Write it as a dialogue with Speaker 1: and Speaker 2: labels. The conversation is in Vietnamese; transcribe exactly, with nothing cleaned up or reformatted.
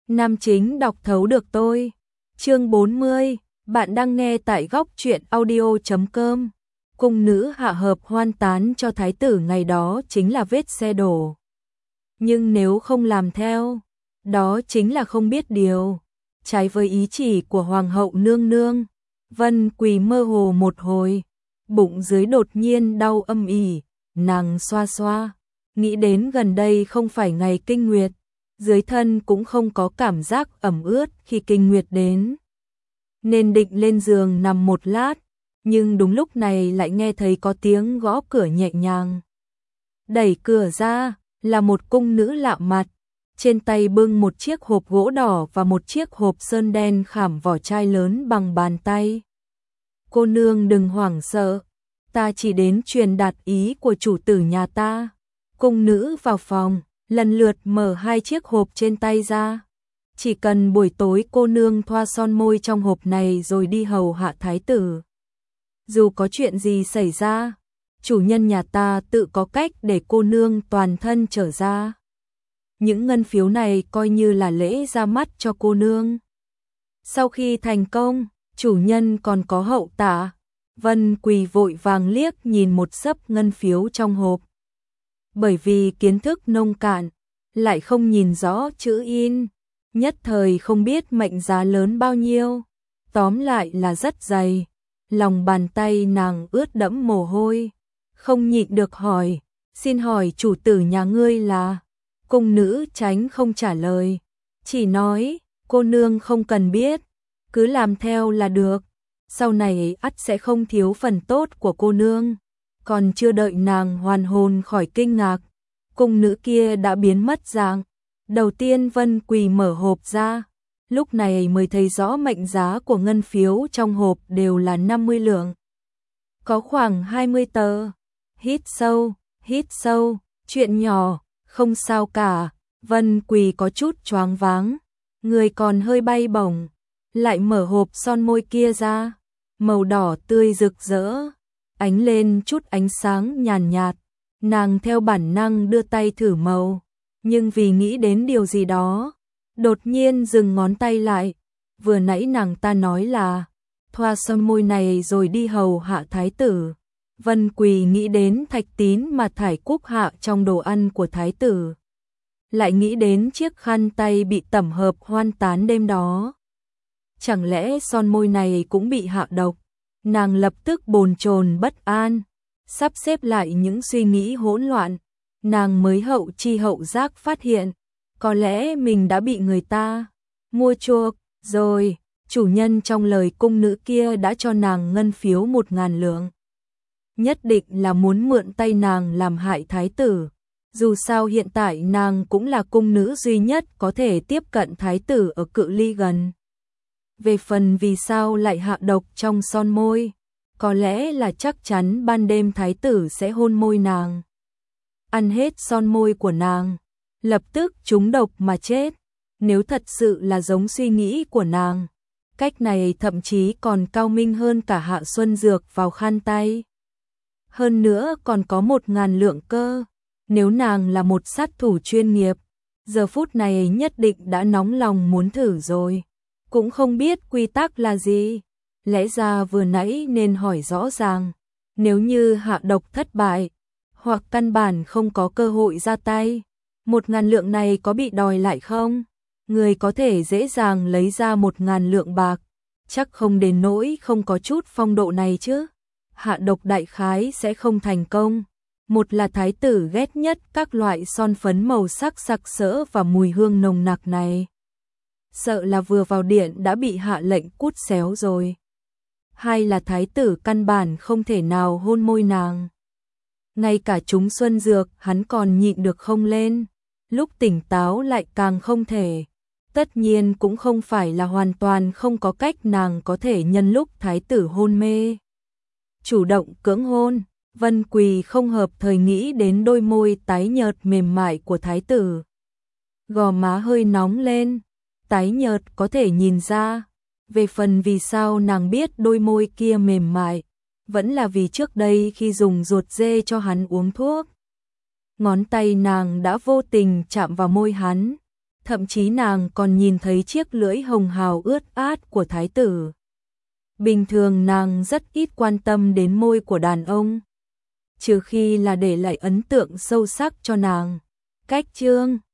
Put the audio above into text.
Speaker 1: Nam chính đọc thấu được tôi. Chương bốn mươi, bạn đang nghe tại góc truyện audio chấm com. Cung nữ hạ hợp hoan tán cho thái tử ngày đó chính là vết xe đổ. Nhưng nếu không làm theo, đó chính là không biết điều. Trái với ý chỉ của hoàng hậu nương nương, Vân Quỳ mơ hồ một hồi, bụng dưới đột nhiên đau âm ỉ, nàng xoa xoa, nghĩ đến gần đây không phải ngày kinh nguyệt, dưới thân cũng không có cảm giác ẩm ướt khi kinh nguyệt đến. Nên định lên giường nằm một lát, nhưng đúng lúc này lại nghe thấy có tiếng gõ cửa nhẹ nhàng. Đẩy cửa ra, là một cung nữ lạ mặt, trên tay bưng một chiếc hộp gỗ đỏ và một chiếc hộp sơn đen khảm vỏ chai lớn bằng bàn tay. Cô nương đừng hoảng sợ, ta chỉ đến truyền đạt ý của chủ tử nhà ta. Cung nữ vào phòng, lần lượt mở hai chiếc hộp trên tay ra. Chỉ cần buổi tối cô nương thoa son môi trong hộp này rồi đi hầu hạ thái tử. Dù có chuyện gì xảy ra, chủ nhân nhà ta tự có cách để cô nương toàn thân trở ra. Những ngân phiếu này coi như là lễ ra mắt cho cô nương. Sau khi thành công, chủ nhân còn có hậu tạ. Vân Quỳ vội vàng liếc nhìn một xấp ngân phiếu trong hộp. Bởi vì kiến thức nông cạn, lại không nhìn rõ chữ in, nhất thời không biết mệnh giá lớn bao nhiêu. Tóm lại là rất dày, lòng bàn tay nàng ướt đẫm mồ hôi, không nhịn được hỏi, xin hỏi chủ tử nhà ngươi là? Cung nữ tránh không trả lời, chỉ nói, cô nương không cần biết, cứ làm theo là được, sau này ắt sẽ không thiếu phần tốt của cô nương. Còn chưa đợi nàng hoàn hồn khỏi kinh ngạc, cung nữ kia đã biến mất dạng. Đầu tiên Vân Quỳ mở hộp ra, lúc này mới thấy rõ mệnh giá của ngân phiếu trong hộp đều là năm mươi lượng. Có khoảng hai mươi tờ. Hít sâu, hít sâu, chuyện nhỏ, không sao cả. Vân Quỳ có chút choáng váng, người còn hơi bay bổng, lại mở hộp son môi kia ra, màu đỏ tươi rực rỡ, ánh lên chút ánh sáng nhàn nhạt, nàng theo bản năng đưa tay thử màu, nhưng vì nghĩ đến điều gì đó, đột nhiên dừng ngón tay lại. Vừa nãy nàng ta nói là thoa son môi này rồi đi hầu hạ thái tử. Vân Quỳ nghĩ đến thạch tín mà thải cúc hạ trong đồ ăn của thái tử, lại nghĩ đến chiếc khăn tay bị tẩm hợp hoan tán đêm đó. Chẳng lẽ son môi này cũng bị hạ độc? Nàng lập tức bồn chồn bất an, sắp xếp lại những suy nghĩ hỗn loạn, nàng mới hậu chi hậu giác phát hiện, có lẽ mình đã bị người ta mua chuộc rồi. Chủ nhân trong lời cung nữ kia đã cho nàng ngân phiếu một ngàn lượng, nhất định là muốn mượn tay nàng làm hại thái tử. Dù sao hiện tại nàng cũng là cung nữ duy nhất có thể tiếp cận thái tử ở cự ly gần. Về phần vì sao lại hạ độc trong son môi, có lẽ là chắc chắn ban đêm thái tử sẽ hôn môi nàng, ăn hết son môi của nàng, lập tức trúng độc mà chết. Nếu thật sự là giống suy nghĩ của nàng, cách này thậm chí còn cao minh hơn cả hạ xuân dược vào khăn tay. Hơn nữa còn có một ngàn lượng cơ. Nếu nàng là một sát thủ chuyên nghiệp, giờ phút này nhất định đã nóng lòng muốn thử rồi. Cũng không biết quy tắc là gì. Lẽ ra vừa nãy nên hỏi rõ ràng. Nếu như hạ độc thất bại, hoặc căn bản không có cơ hội ra tay, một ngàn lượng này có bị đòi lại không? Người có thể dễ dàng lấy ra một ngàn lượng bạc, chắc không đến nỗi không có chút phong độ này chứ. Hạ độc đại khái sẽ không thành công. Một là thái tử ghét nhất các loại son phấn màu sắc sặc sỡ và mùi hương nồng nặc này, sợ là vừa vào điện đã bị hạ lệnh cút xéo rồi. Hai là thái tử căn bản không thể nào hôn môi nàng. Ngay cả trúng xuân dược hắn còn nhịn được không lên, lúc tỉnh táo lại càng không thể. Tất nhiên cũng không phải là hoàn toàn không có cách nàng có thể nhân lúc thái tử hôn mê chủ động cưỡng hôn. Vân Quỳ không hợp thời nghĩ đến đôi môi tái nhợt mềm mại của thái tử. Gò má hơi nóng lên, tái nhợt có thể nhìn ra. Về phần vì sao nàng biết đôi môi kia mềm mại, vẫn là vì trước đây khi dùng ruột dê cho hắn uống thuốc, ngón tay nàng đã vô tình chạm vào môi hắn. thậm chí nàng còn nhìn thấy chiếc lưỡi hồng hào ướt át của thái tử. Bình thường nàng rất ít quan tâm đến môi của đàn ông, trừ khi là để lại ấn tượng sâu sắc cho nàng. Cách chương